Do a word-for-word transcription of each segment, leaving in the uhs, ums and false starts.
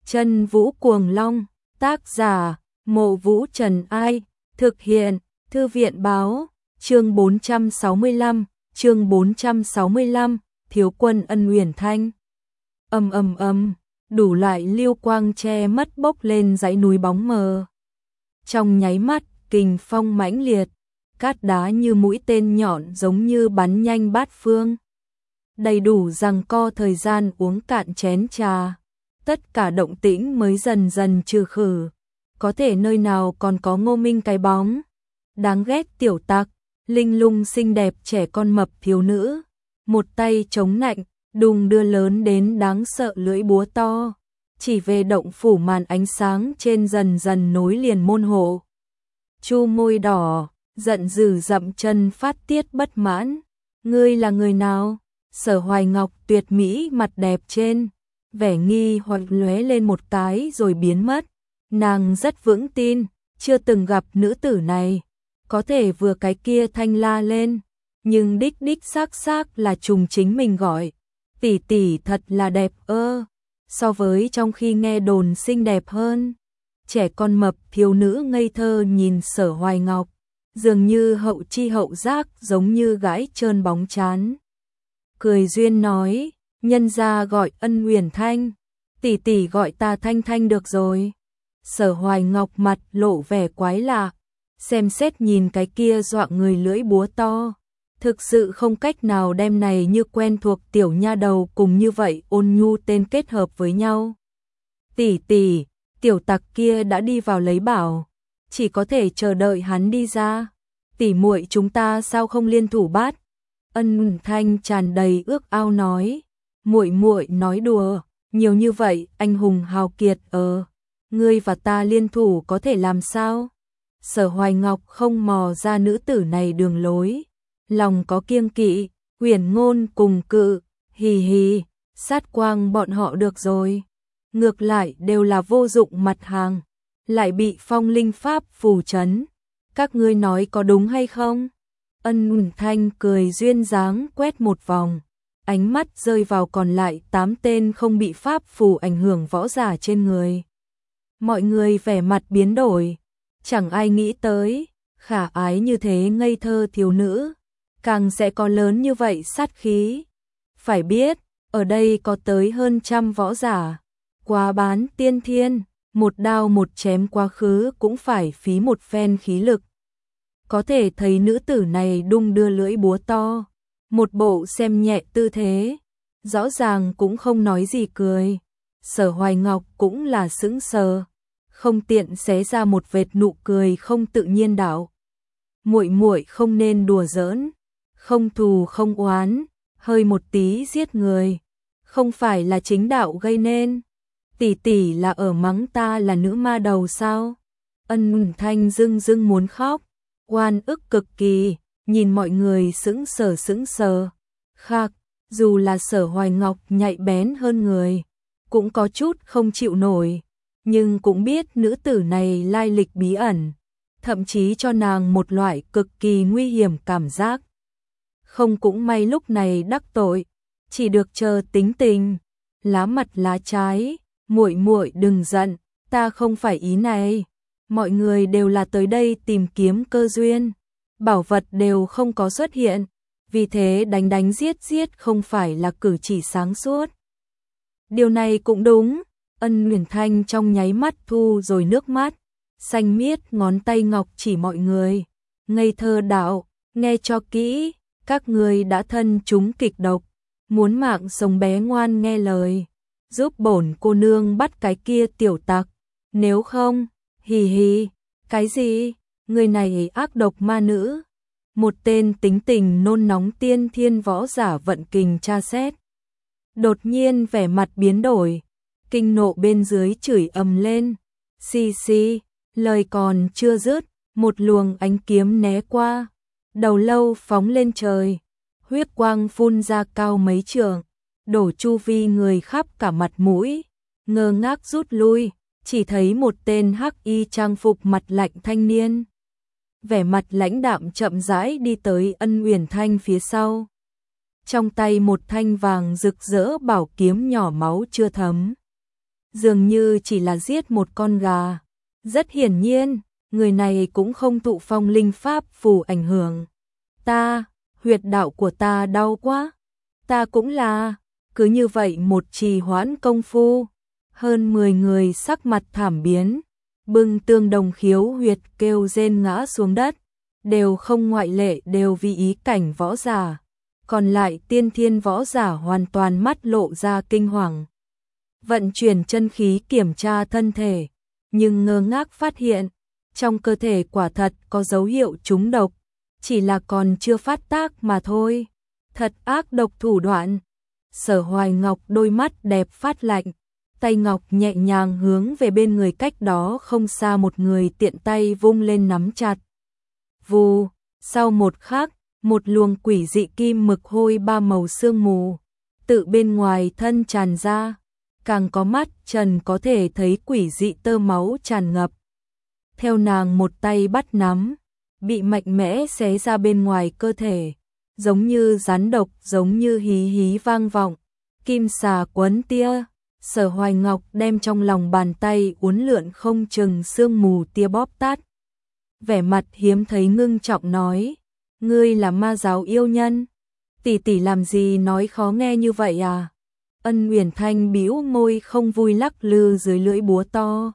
Chân Vũ Cuồng Long, tác giả, Mộ Vũ Trần Ai, thực hiện, Thư viện Báo, chương bốn trăm sáu mươi lăm, chương bốn trăm sáu mươi lăm, Thiếu Quân Ân Uyển Thanh. Ầm ầm ầm, đủ loại lưu quang che mất bốc lên dãy núi bóng mờ. Trong nháy mắt, kình phong mãnh liệt, cát đá như mũi tên nhọn giống như bắn nhanh bát phương. Đầy đủ giằng co thời gian uống cạn chén trà, tất cả động tĩnh mới dần dần trừ khử. Có thể nơi nào còn có Ngô Minh cái bóng. Đáng ghét tiểu tặc, linh lung xinh đẹp trẻ con mập thiếu nữ, một tay chống nạnh, đùng đưa lớn đến đáng sợ lưỡi búa to, chỉ về động phủ màn ánh sáng trên dần dần nối liền môn hộ. Chu môi đỏ, giận dữ dậm chân phát tiết bất mãn. Ngươi là người nào? Sở Hoài Ngọc tuyệt mỹ mặt đẹp trên, vẻ nghi hoặc lóe lên một cái rồi biến mất. Nàng rất vững tin, chưa từng gặp nữ tử này, có thể vừa cái kia thanh la lên, nhưng đích đích xác xác là trùng chính mình gọi. Tỷ tỷ thật là đẹp ơ, so với trong khi nghe đồn xinh đẹp hơn. Trẻ con mập thiếu nữ ngây thơ nhìn Sở Hoài Ngọc, dường như hậu chi hậu giác giống như gãi trơn bóng chán. Cười duyên nói, nhân gia gọi Ân Uyển Thanh, tỷ tỷ gọi ta Thanh Thanh được rồi. Sở Hoài Ngọc mặt lộ vẻ quái lạ, xem xét nhìn cái kia dọa người lưỡi búa to, thực sự không cách nào đem này như quen thuộc tiểu nha đầu cùng như vậy ôn nhu tên kết hợp với nhau. Tỷ tỷ, tiểu tặc kia đã đi vào lấy bảo, chỉ có thể chờ đợi hắn đi ra. Tỷ muội chúng ta sao không liên thủ bắt? Ân Uyển Thanh tràn đầy ước ao nói, muội muội nói đùa, nhiều như vậy anh hùng hào kiệt ờ, ngươi và ta liên thủ có thể làm sao? Sở Hoài Ngọc không mò ra nữ tử này đường lối, lòng có kiêng kỵ, huyền ngôn cùng cự, hì hì, sát quang bọn họ được rồi. Ngược lại đều là vô dụng mặt hàng, lại bị phong linh pháp phù trấn. Các ngươi nói có đúng hay không? Ân Uyển Thanh cười duyên dáng quét một vòng, ánh mắt rơi vào còn lại tám tên không bị pháp phù ảnh hưởng võ giả trên người. Mọi người vẻ mặt biến đổi, chẳng ai nghĩ tới, khả ái như thế ngây thơ thiếu nữ, càng sẽ có lớn như vậy sát khí. Phải biết, ở đây có tới hơn trăm võ giả, quá bán tiên thiên, một đao một chém quá khứ cũng phải phí một phen khí lực. Có thể thấy nữ tử này đung đưa lưỡi búa to, một bộ xem nhẹ tư thế, rõ ràng cũng không nói gì cười. Sở Hoài Ngọc cũng là sững sờ, không tiện xé ra một vệt nụ cười không tự nhiên đạo. Muội muội không nên đùa giỡn, không thù không oán, hơi một tí giết người, không phải là chính đạo gây nên. Tỷ tỷ là ở mắng ta là nữ ma đầu sao? Ân Uyển Thanh dưng dưng muốn khóc, oan ức cực kỳ, nhìn mọi người sững sờ sững sờ. Khác, dù là Sở Hoài Ngọc nhạy bén hơn người, cũng có chút không chịu nổi, nhưng cũng biết nữ tử này lai lịch bí ẩn, thậm chí cho nàng một loại cực kỳ nguy hiểm cảm giác. Không cũng may lúc này đắc tội, chỉ được chờ tính tình. Lá mặt lá trái, muội muội đừng giận, ta không phải ý này. Mọi người đều là tới đây tìm kiếm cơ duyên, bảo vật đều không có xuất hiện, vì thế đánh đánh giết giết không phải là cử chỉ sáng suốt. Điều này cũng đúng. Ân Uyển Thanh trong nháy mắt thu rồi nước mắt, xanh miết ngón tay ngọc chỉ mọi người, ngây thơ đạo, nghe cho kỹ, các người đã thân chúng kịch độc, muốn mạng sống bé ngoan nghe lời, giúp bổn cô nương bắt cái kia tiểu tặc, nếu không, hì hì, cái gì, người này ác độc ma nữ. Một tên tính tình nôn nóng tiên thiên võ giả vận kình tra xét, đột nhiên vẻ mặt biến đổi, kinh nộ bên dưới chửi ầm lên, xì xì, lời còn chưa dứt, một luồng ánh kiếm né qua, đầu lâu phóng lên trời, huyết quang phun ra cao mấy trượng, đổ chu vi người khắp cả mặt mũi, ngơ ngác rút lui, chỉ thấy một tên hắc y trang phục mặt lạnh thanh niên, vẻ mặt lãnh đạm chậm rãi đi tới Ân Uyển Thanh phía sau. Trong tay một thanh vàng rực rỡ bảo kiếm nhỏ máu chưa thấm dường như chỉ là giết một con gà. Rất hiển nhiên, người này cũng không thụ phong linh pháp phù ảnh hưởng. Ta, huyệt đạo của ta đau quá. Ta cũng là, cứ như vậy một trì hoãn công phu. Hơn mười người sắc mặt thảm biến, bưng tương đồng khiếu huyệt kêu rên ngã xuống đất, đều không ngoại lệ đều vì ý cảnh võ giả. Còn lại tiên thiên võ giả hoàn toàn mắt lộ ra kinh hoàng. Vận chuyển chân khí kiểm tra thân thể, nhưng ngơ ngác phát hiện, trong cơ thể quả thật có dấu hiệu trúng độc, chỉ là còn chưa phát tác mà thôi. Thật ác độc thủ đoạn. Sở Hoài Ngọc đôi mắt đẹp phát lạnh, tay ngọc nhẹ nhàng hướng về bên người cách đó không xa một người tiện tay vung lên nắm chặt. Vù, sau một khắc, một luồng quỷ dị kim mực hôi ba màu sương mù tự bên ngoài thân tràn ra, càng có mắt trần có thể thấy quỷ dị tơ máu tràn ngập. Theo nàng một tay bắt nắm, bị mạnh mẽ xé ra bên ngoài cơ thể, giống như rắn độc, giống như hí hí vang vọng, kim xà quấn tia. Sở Hoài Ngọc đem trong lòng bàn tay uốn lượn không chừng sương mù tia bóp tát. Vẻ mặt hiếm thấy ngưng trọng nói, ngươi là ma giáo yêu nhân, tỷ tỷ làm gì nói khó nghe như vậy à? Ân Uyển Thanh bĩu môi không vui lắc lư dưới lưỡi búa to.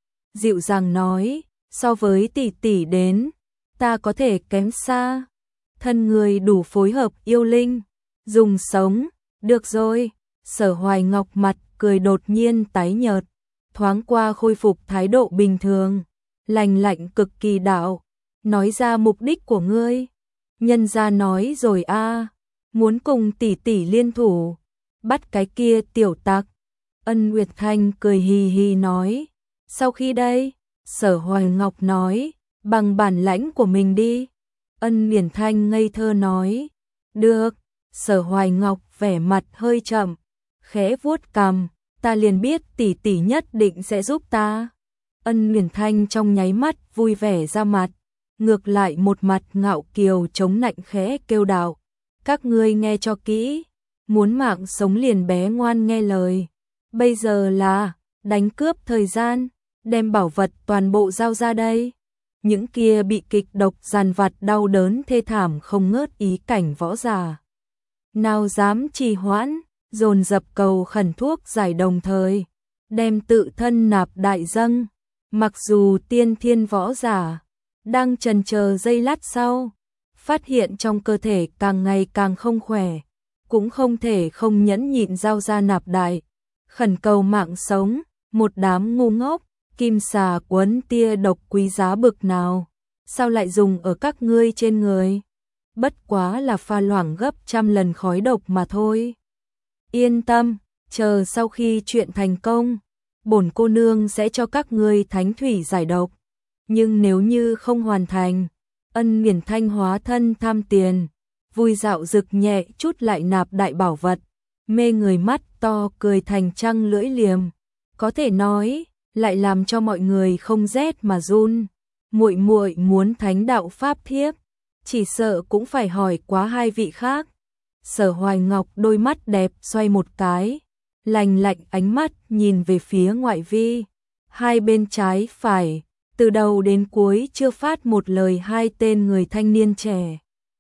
Dịu dàng nói, so với tỷ tỷ đến, ta có thể kém xa. Thân người đủ phối hợp yêu linh, dùng sống, được rồi. Sở Hoài Ngọc mặt cười đột nhiên tái nhợt, thoáng qua khôi phục thái độ bình thường, lành lạnh cực kỳ đạo, nói ra mục đích của ngươi. Nhân gia nói rồi a, muốn cùng tỷ tỷ liên thủ, bắt cái kia tiểu tặc. Ân Uyển Thanh cười hì hì nói, sau khi đây, Sở Hoài Ngọc nói, bằng bản lãnh của mình đi. Ân Uyển Thanh ngây thơ nói, được. Sở Hoài Ngọc vẻ mặt hơi chậm, khẽ vuốt cằm, ta liền biết tỷ tỷ nhất định sẽ giúp ta. Ân Uyển Thanh trong nháy mắt vui vẻ ra mặt, ngược lại một mặt ngạo kiều chống nạnh khẽ kêu đạo, các ngươi nghe cho kỹ, muốn mạng sống liền bé ngoan nghe lời. Bây giờ là đánh cướp thời gian, đem bảo vật toàn bộ giao ra đây. Những kia bị kịch độc dằn vặt đau đớn thê thảm không ngớt ý cảnh võ giả, nào dám trì hoãn, dồn dập cầu khẩn thuốc giải đồng thời, đem tự thân nạp đại dâng. Mặc dù tiên thiên võ giả đang chần chờ giây lát sau, phát hiện trong cơ thể càng ngày càng không khỏe, cũng không thể không nhẫn nhịn giao ra nạp đại, khẩn cầu mạng sống. Một đám ngu ngốc, kim xà quấn tia độc quý giá bực nào, sao lại dùng ở các ngươi trên người? Bất quá là pha loãng gấp trăm lần khói độc mà thôi. Yên tâm, chờ sau khi chuyện thành công, bổn cô nương sẽ cho các ngươi thánh thủy giải độc. Nhưng nếu như không hoàn thành, Ân Uyển Thanh hóa thân tham tiền, vui dạo rực nhẹ chút lại nạp đại bảo vật, mê người mắt to cười thành trăng lưỡi liềm, có thể nói lại làm cho mọi người không rét mà run. Muội muội muốn thánh đạo pháp thiếp, chỉ sợ cũng phải hỏi quá hai vị khác. Sở Hoài Ngọc đôi mắt đẹp xoay một cái, lành lạnh ánh mắt nhìn về phía ngoại vi, hai bên trái phải, từ đầu đến cuối chưa phát một lời hai tên người thanh niên trẻ.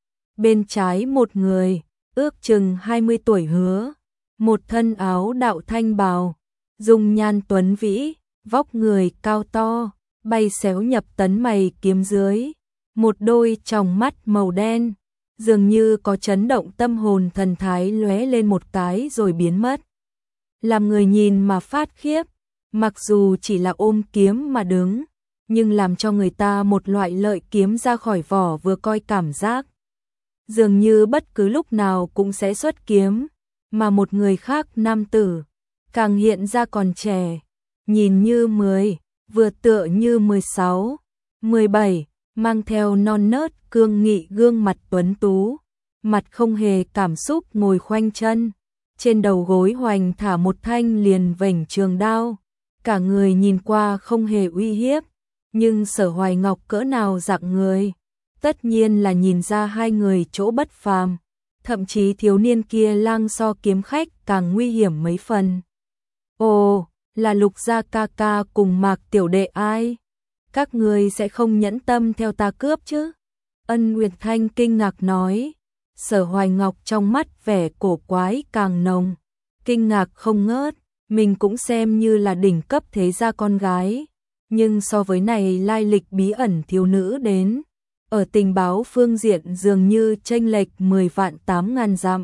Bên trái một người, ước chừng hai mươi tuổi hứa, một thân áo đạo thanh bào, dung nhan tuấn vĩ, vóc người cao to, bay xéo nhập tấn mày kiếm dưới, một đôi tròng mắt màu đen, dường như có chấn động tâm hồn thần thái lóe lên một cái rồi biến mất. Làm người nhìn mà phát khiếp, mặc dù chỉ là ôm kiếm mà đứng, nhưng làm cho người ta một loại lợi kiếm ra khỏi vỏ vừa coi cảm giác. Dường như bất cứ lúc nào cũng sẽ xuất kiếm, mà một người khác nam tử, càng hiện ra còn trẻ, nhìn như mười, vừa tựa như mười sáu, mười bảy, mang theo non nớt cương nghị gương mặt tuấn tú, mặt không hề cảm xúc ngồi khoanh chân, trên đầu gối hoành thả một thanh liền vểnh trường đao, cả người nhìn qua không hề uy hiếp, nhưng Sở Hoài Ngọc cỡ nào dạng người, tất nhiên là nhìn ra hai người chỗ bất phàm, thậm chí thiếu niên kia lang so kiếm khách càng nguy hiểm mấy phần. Ồ, là Lục gia ca ca cùng Mạc tiểu đệ ai? Các ngươi sẽ không nhẫn tâm theo ta cướp chứ? Ân Uyển Thanh kinh ngạc nói. Sở Hoài Ngọc trong mắt vẻ cổ quái càng nồng, kinh ngạc không ngớt, mình cũng xem như là đỉnh cấp thế gia con gái, nhưng so với này lai lịch bí ẩn thiếu nữ đến, ở tình báo phương diện dường như chênh lệch mười vạn tám ngàn dặm.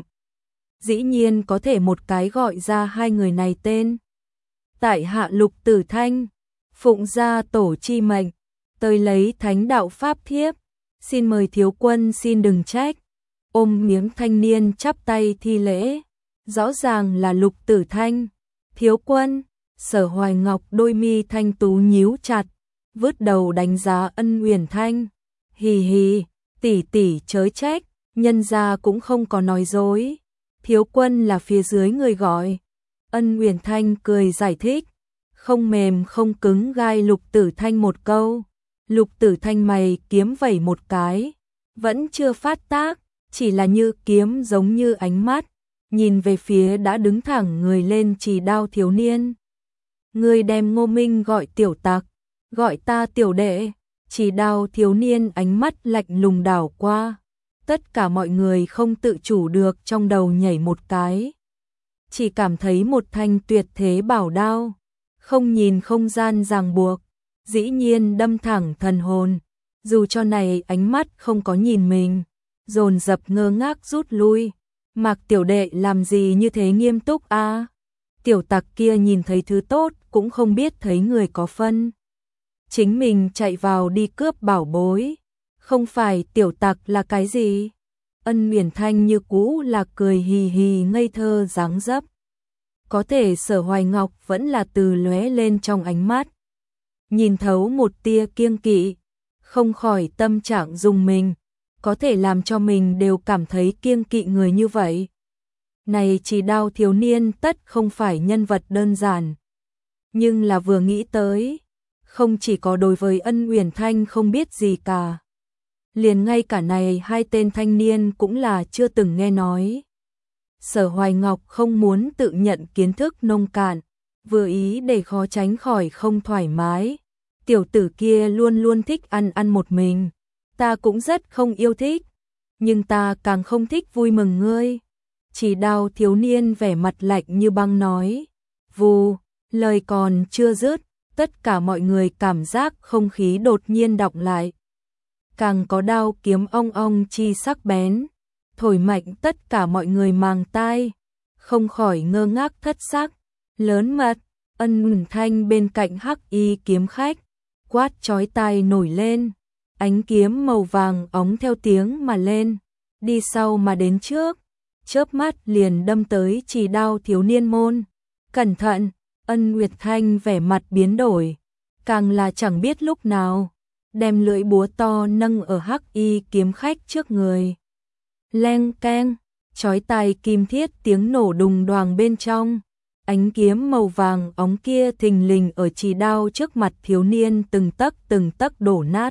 Dĩ nhiên có thể một cái gọi ra hai người này tên. Tại hạ Lục Tử Thanh, phụng gia tổ chi mệnh, tới lấy thánh đạo pháp thiếp, xin mời thiếu quân xin đừng trách. Ôm miếng thanh niên chắp tay thi lễ, rõ ràng là Lục Tử Thanh. Thiếu quân, Sở Hoài Ngọc đôi mi thanh tú nhíu chặt, vứt đầu đánh giá Ân Uyển Thanh. Hì hì, tỷ tỷ chớ trách, nhân gia cũng không có nói dối. Thiếu quân là phía dưới người gọi. Ân Uyển Thanh cười giải thích, không mềm không cứng gai Lục Tử Thanh một câu. Lục Tử Thanh mày kiếm vẩy một cái, vẫn chưa phát tác, chỉ là như kiếm giống như ánh mắt, nhìn về phía đã đứng thẳng người lên Trì Đao thiếu niên. Người đem Ngô Minh gọi tiểu tặc, gọi ta tiểu đệ. Trì Đao thiếu niên ánh mắt lạnh lùng đảo qua, tất cả mọi người không tự chủ được trong đầu nhảy một cái. Chỉ cảm thấy một thanh tuyệt thế bảo đao, không nhìn không gian ràng buộc, dĩ nhiên đâm thẳng thần hồn, dù cho này ánh mắt không có nhìn mình, dồn dập ngơ ngác rút lui. Mạc tiểu đệ làm gì như thế nghiêm túc a? À? Tiểu tặc kia nhìn thấy thứ tốt cũng không biết thấy người có phân. Chính mình chạy vào đi cướp bảo bối, không phải tiểu tặc là cái gì? Ân Uyển Thanh như cũ là cười hì hì ngây thơ dáng dấp. Có thể Sở Hoài Ngọc vẫn là từ lóe lên trong ánh mắt, nhìn thấu một tia kiêng kỵ, không khỏi tâm trạng rùng mình, có thể làm cho mình đều cảm thấy kiêng kỵ người như vậy. Này Trì Đao thiếu niên tất không phải nhân vật đơn giản, nhưng là vừa nghĩ tới, không chỉ có đối với Ân Uyển Thanh không biết gì cả, liền ngay cả này hai tên thanh niên cũng là chưa từng nghe nói. Sở Hoài Ngọc không muốn tự nhận kiến thức nông cạn, vừa ý để khó tránh khỏi không thoải mái. Tiểu tử kia luôn luôn thích ăn ăn một mình, ta cũng rất không yêu thích, nhưng ta càng không thích vui mừng ngươi. Trì Đao thiếu niên vẻ mặt lạnh như băng nói. Vù, lời còn chưa dứt, tất cả mọi người cảm giác không khí đột nhiên đọng lại. Càng có đao kiếm ong ong chi sắc bén, thổi mạnh tất cả mọi người màng tai, không khỏi ngơ ngác thất sắc. Lớn mật, Ân Uyển Thanh bên cạnh hắc y kiếm khách, quát chói tai nổi lên, ánh kiếm màu vàng óng theo tiếng mà lên, đi sau mà đến trước, chớp mắt liền đâm tới Trì Đao thiếu niên môn. Cẩn thận, Ân Uyển Thanh vẻ mặt biến đổi, càng là chẳng biết lúc nào, đem lưỡi búa to nâng ở hắc y kiếm khách trước người. Leng keng, chói tai kim thiết tiếng nổ đùng đoàng bên trong, ánh kiếm màu vàng óng kia thình lình ở Trì Đao trước mặt thiếu niên từng tấc từng tấc đổ nát.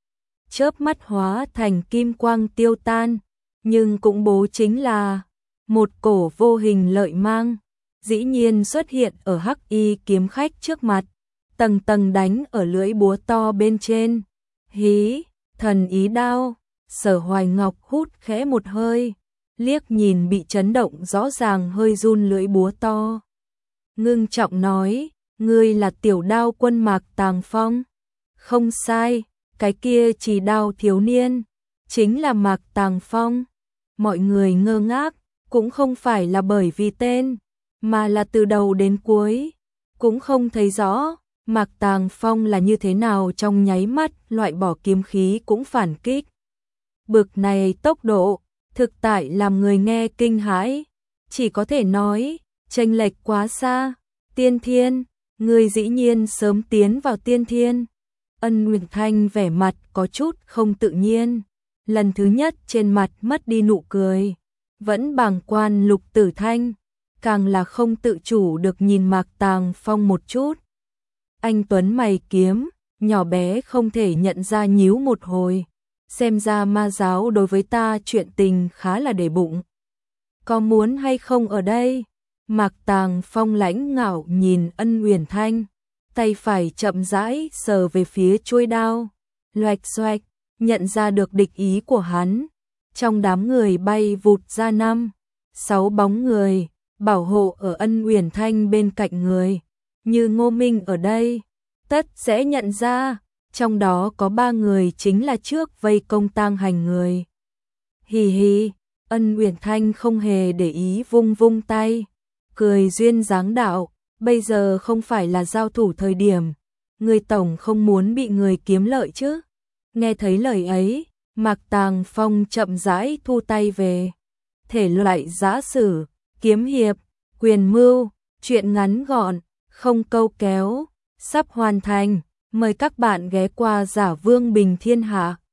Chớp mắt hóa thành kim quang tiêu tan, nhưng cũng bố chính là một cổ vô hình lợi mang, dĩ nhiên xuất hiện ở hắc y kiếm khách trước mặt, tầng tầng đánh ở lưỡi búa to bên trên. Hí, thần ý đao. Sở Hoài Ngọc hút khẽ một hơi, liếc nhìn bị chấn động rõ ràng hơi run lưỡi búa to, ngưng trọng nói, ngươi là tiểu đao quân Mạc Tàng Phong. Không sai, cái kia Trì Đao thiếu niên chính là Mạc Tàng Phong. Mọi người ngơ ngác, cũng không phải là bởi vì tên, mà là từ đầu đến cuối cũng không thấy rõ Mạc Tàng Phong là như thế nào trong nháy mắt loại bỏ kiếm khí cũng phản kích. Bực này tốc độ, thực tại làm người nghe kinh hãi, chỉ có thể nói, chênh lệch quá xa. Tiên thiên, người dĩ nhiên sớm tiến vào tiên thiên. Ân Uyển Thanh vẻ mặt có chút không tự nhiên, lần thứ nhất trên mặt mất đi nụ cười, vẫn bàng quan Lục Tử Thanh, càng là không tự chủ được nhìn Mạc Tàng Phong một chút. Anh tuấn mày kiếm, nhỏ bé không thể nhận ra nhíu một hồi, xem ra ma giáo đối với ta chuyện tình khá là để bụng. Có muốn hay không ở đây? Mạc Tàng Phong lãnh ngạo nhìn Ân Uyển Thanh, tay phải chậm rãi sờ về phía chuôi đao, loạch xoạch, nhận ra được địch ý của hắn. Trong đám người bay vụt ra năm, sáu bóng người, bảo hộ ở Ân Uyển Thanh bên cạnh người. Như Ngô Minh ở đây, tất sẽ nhận ra, trong đó có ba người chính là trước vây công tang hành người. Hì hì, Ân Uyển Thanh không hề để ý vung vung tay, cười duyên dáng đạo, bây giờ không phải là giao thủ thời điểm, người tổng không muốn bị người kiếm lợi chứ. Nghe thấy lời ấy, Mạc Tàng Phong chậm rãi thu tay về. Thể loại giã sử, kiếm hiệp, quyền mưu, truyện ngắn gọn, không câu kéo, sắp hoàn thành. Mời các bạn ghé qua Giả Vương Bình Thiên Hạ.